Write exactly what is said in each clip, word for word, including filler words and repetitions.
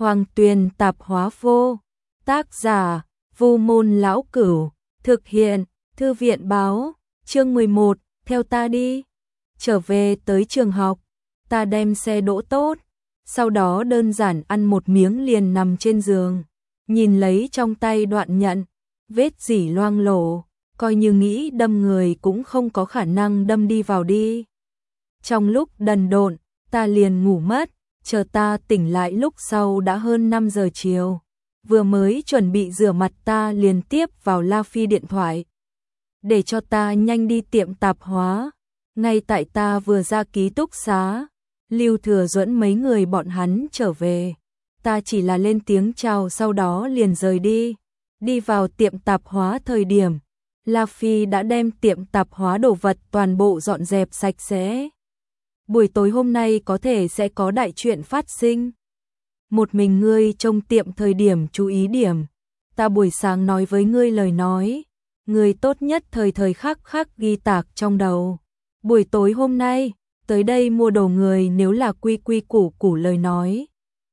Hoàng Tuyền tạp hóa vô. Tác giả, Vu Môn Lão Cửu. Thực hiện, Thư viện báo. Chương mười một, theo ta đi. Trở về tới trường học, ta đem xe đỗ tốt, sau đó đơn giản ăn một miếng liền nằm trên giường, nhìn lấy trong tay đoạn nhận, vết dỉ loang lổ, coi như nghĩ đâm người cũng không có khả năng đâm đi vào đi. Trong lúc đần độn, ta liền ngủ mất, chờ ta tỉnh lại lúc sau đã hơn năm giờ chiều. Vừa mới chuẩn bị rửa mặt ta liền tiếp vào La Phi điện thoại, để cho ta nhanh đi tiệm tạp hóa. Ngay tại ta vừa ra ký túc xá, Lưu Thừa Duẫn mấy người bọn hắn trở về. Ta chỉ là lên tiếng chào sau đó liền rời đi. Đi vào tiệm tạp hóa thời điểm, La Phi đã đem tiệm tạp hóa đồ vật toàn bộ dọn dẹp sạch sẽ. Buổi tối hôm nay có thể sẽ có đại chuyện phát sinh. Một mình ngươi trong tiệm thời điểm chú ý điểm. Ta buổi sáng nói với ngươi lời nói, ngươi tốt nhất thời thời khắc khắc ghi tạc trong đầu. Buổi tối hôm nay, tới đây mua đồ người nếu là quy quy củ củ lời nói,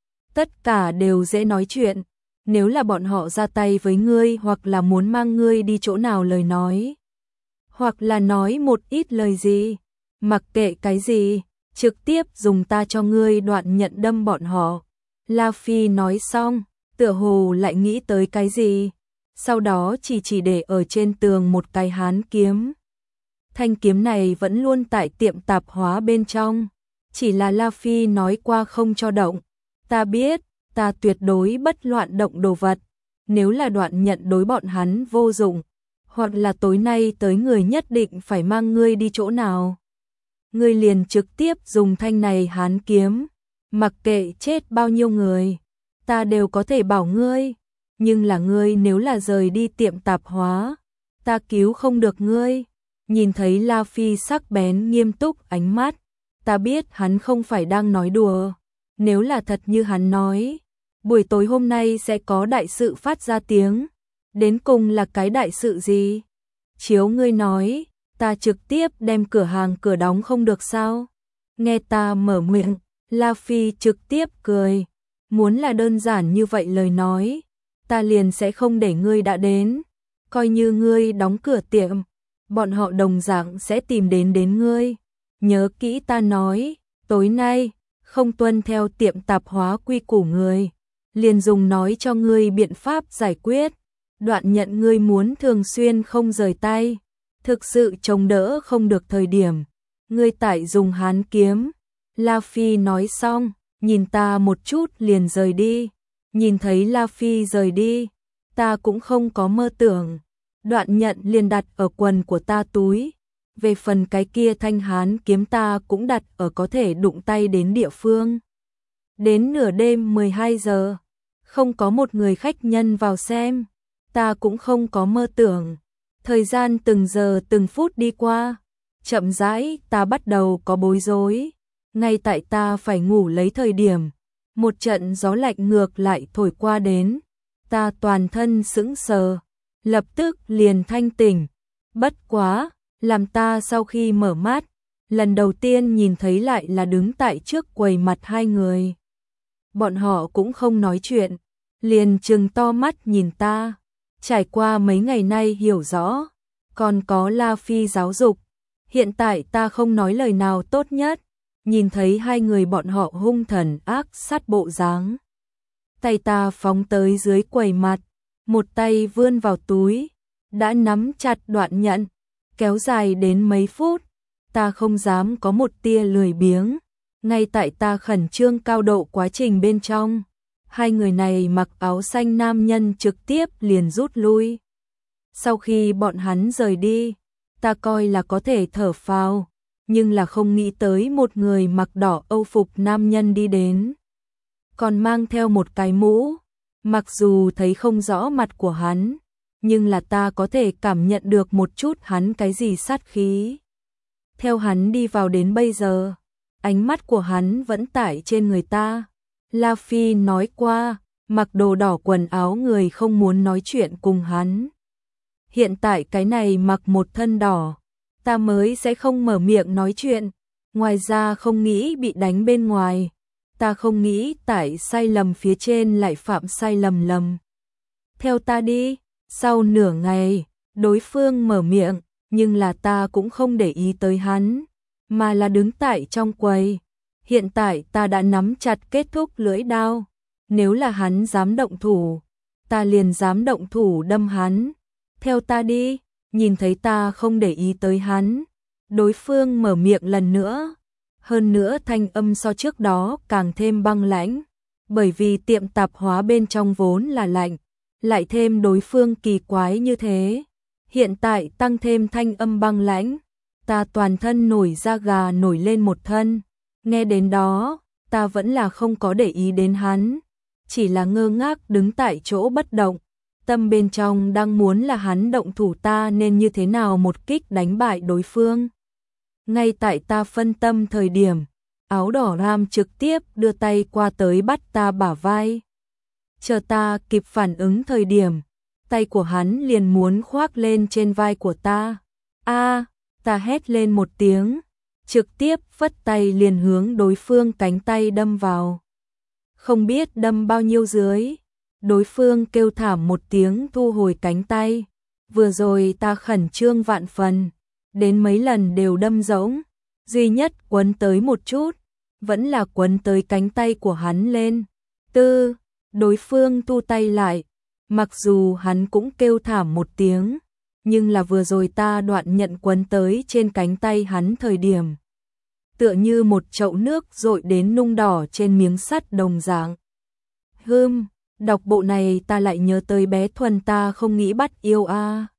tất cả đều dễ nói chuyện. Nếu là bọn họ ra tay với ngươi hoặc là muốn mang ngươi đi chỗ nào lời nói, hoặc là nói một ít lời gì, mặc kệ cái gì, trực tiếp dùng ta cho ngươi đoạn nhận đâm bọn họ. La Phi nói xong, tựa hồ lại nghĩ tới cái gì, sau đó chỉ chỉ để ở trên tường một cái hán kiếm. Thanh kiếm này vẫn luôn tại tiệm tạp hóa bên trong, chỉ là La Phi nói qua không cho động. Ta biết, ta tuyệt đối bất loạn động đồ vật, nếu là đoạn nhận đối bọn hắn vô dụng, hoặc là tối nay tới người nhất định phải mang ngươi đi chỗ nào, ngươi liền trực tiếp dùng thanh này hán kiếm, mặc kệ chết bao nhiêu người, ta đều có thể bảo ngươi, nhưng là ngươi nếu là rời đi tiệm tạp hóa, ta cứu không được ngươi. Nhìn thấy La Phi sắc bén nghiêm túc ánh mắt, ta biết hắn không phải đang nói đùa. Nếu là thật như hắn nói, buổi tối hôm nay sẽ có đại sự phát ra tiếng. Đến cùng là cái đại sự gì? Chiếu ngươi nói, ta trực tiếp đem cửa hàng cửa đóng không được sao? Nghe ta mở miệng, La Phi trực tiếp cười. Muốn là đơn giản như vậy lời nói, ta liền sẽ không để ngươi đã đến. Coi như ngươi đóng cửa tiệm, bọn họ đồng dạng sẽ tìm đến đến ngươi. Nhớ kỹ ta nói, tối nay, không tuân theo tiệm tạp hóa quy củ người, liền dùng nói cho ngươi biện pháp giải quyết. Đoạn nhận ngươi muốn thường xuyên không rời tay, thực sự chống đỡ không được thời điểm, ngươi tại dùng hán kiếm. La Phi nói xong, nhìn ta một chút liền rời đi. Nhìn thấy La Phi rời đi, ta cũng không có mơ tưởng. Đoạn nhận liền đặt ở quần của ta túi. Về phần cái kia thanh hán kiếm ta cũng đặt ở có thể đụng tay đến địa phương. Đến nửa đêm mười hai giờ, không có một người khách nhân vào xem, ta cũng không có mơ tưởng. Thời gian từng giờ từng phút đi qua, chậm rãi ta bắt đầu có bối rối. Ngay tại ta phải ngủ lấy thời điểm, một trận gió lạnh ngược lại thổi qua đến, ta toàn thân sững sờ, lập tức liền thanh tỉnh. Bất quá, làm ta sau khi mở mắt, lần đầu tiên nhìn thấy lại là đứng tại trước quầy mặt hai người. Bọn họ cũng không nói chuyện, liền trừng to mắt nhìn ta. Trải qua mấy ngày nay hiểu rõ, còn có La Phi giáo dục, hiện tại ta không nói lời nào tốt nhất. Nhìn thấy hai người bọn họ hung thần ác sát bộ dáng, tay ta phóng tới dưới quầy mặt, một tay vươn vào túi, đã nắm chặt đoạn nhận, kéo dài đến mấy phút. Ta không dám có một tia lười biếng. Ngay tại ta khẩn trương cao độ quá trình bên trong, hai người này mặc áo xanh nam nhân trực tiếp liền rút lui. Sau khi bọn hắn rời đi, ta coi là có thể thở phào, nhưng là không nghĩ tới một người mặc đỏ âu phục nam nhân đi đến, còn mang theo một cái mũ. Mặc dù thấy không rõ mặt của hắn, nhưng là ta có thể cảm nhận được một chút hắn cái gì sát khí. Theo hắn đi vào đến bây giờ, ánh mắt của hắn vẫn tải trên người ta. La Phi nói qua, mặc đồ đỏ quần áo người không muốn nói chuyện cùng hắn. Hiện tại cái này mặc một thân đỏ, ta mới sẽ không mở miệng nói chuyện. Ngoài ra không nghĩ bị đánh bên ngoài, ta không nghĩ tại sai lầm phía trên lại phạm sai lầm lầm. Theo ta đi, sau nửa ngày, đối phương mở miệng, nhưng là ta cũng không để ý tới hắn, mà là đứng tại trong quầy. Hiện tại ta đã nắm chặt kết thúc lưỡi đao, nếu là hắn dám động thủ, ta liền dám động thủ đâm hắn. Theo ta đi, nhìn thấy ta không để ý tới hắn, đối phương mở miệng lần nữa, hơn nữa thanh âm so trước đó càng thêm băng lãnh, bởi vì tiệm tạp hóa bên trong vốn là lạnh, lại thêm đối phương kỳ quái như thế, hiện tại tăng thêm thanh âm băng lãnh, ta toàn thân nổi da gà nổi lên một thân. Nghe đến đó, ta vẫn là không có để ý đến hắn, chỉ là ngơ ngác đứng tại chỗ bất động, tâm bên trong đang muốn là hắn động thủ ta nên như thế nào một kích đánh bại đối phương. Ngay tại ta phân tâm thời điểm, áo đỏ ram trực tiếp đưa tay qua tới bắt ta bả vai. Chờ ta kịp phản ứng thời điểm, tay của hắn liền muốn khoác lên trên vai của ta. A, ta hét lên một tiếng, trực tiếp phất tay liền hướng đối phương cánh tay đâm vào. Không biết đâm bao nhiêu dưới, đối phương kêu thảm một tiếng thu hồi cánh tay. Vừa rồi ta khẩn trương vạn phần, đến mấy lần đều đâm rỗng, duy nhất quấn tới một chút, vẫn là quấn tới cánh tay của hắn lên. Tư, đối phương thu tay lại, mặc dù hắn cũng kêu thảm một tiếng, nhưng là vừa rồi ta đoạn nhận quấn tới trên cánh tay hắn thời điểm, tựa như một chậu nước dội đến nung đỏ trên miếng sắt đồng dạng. Hừm, đọc bộ này ta lại nhớ tới bé Thuần ta không nghĩ bắt yêu a.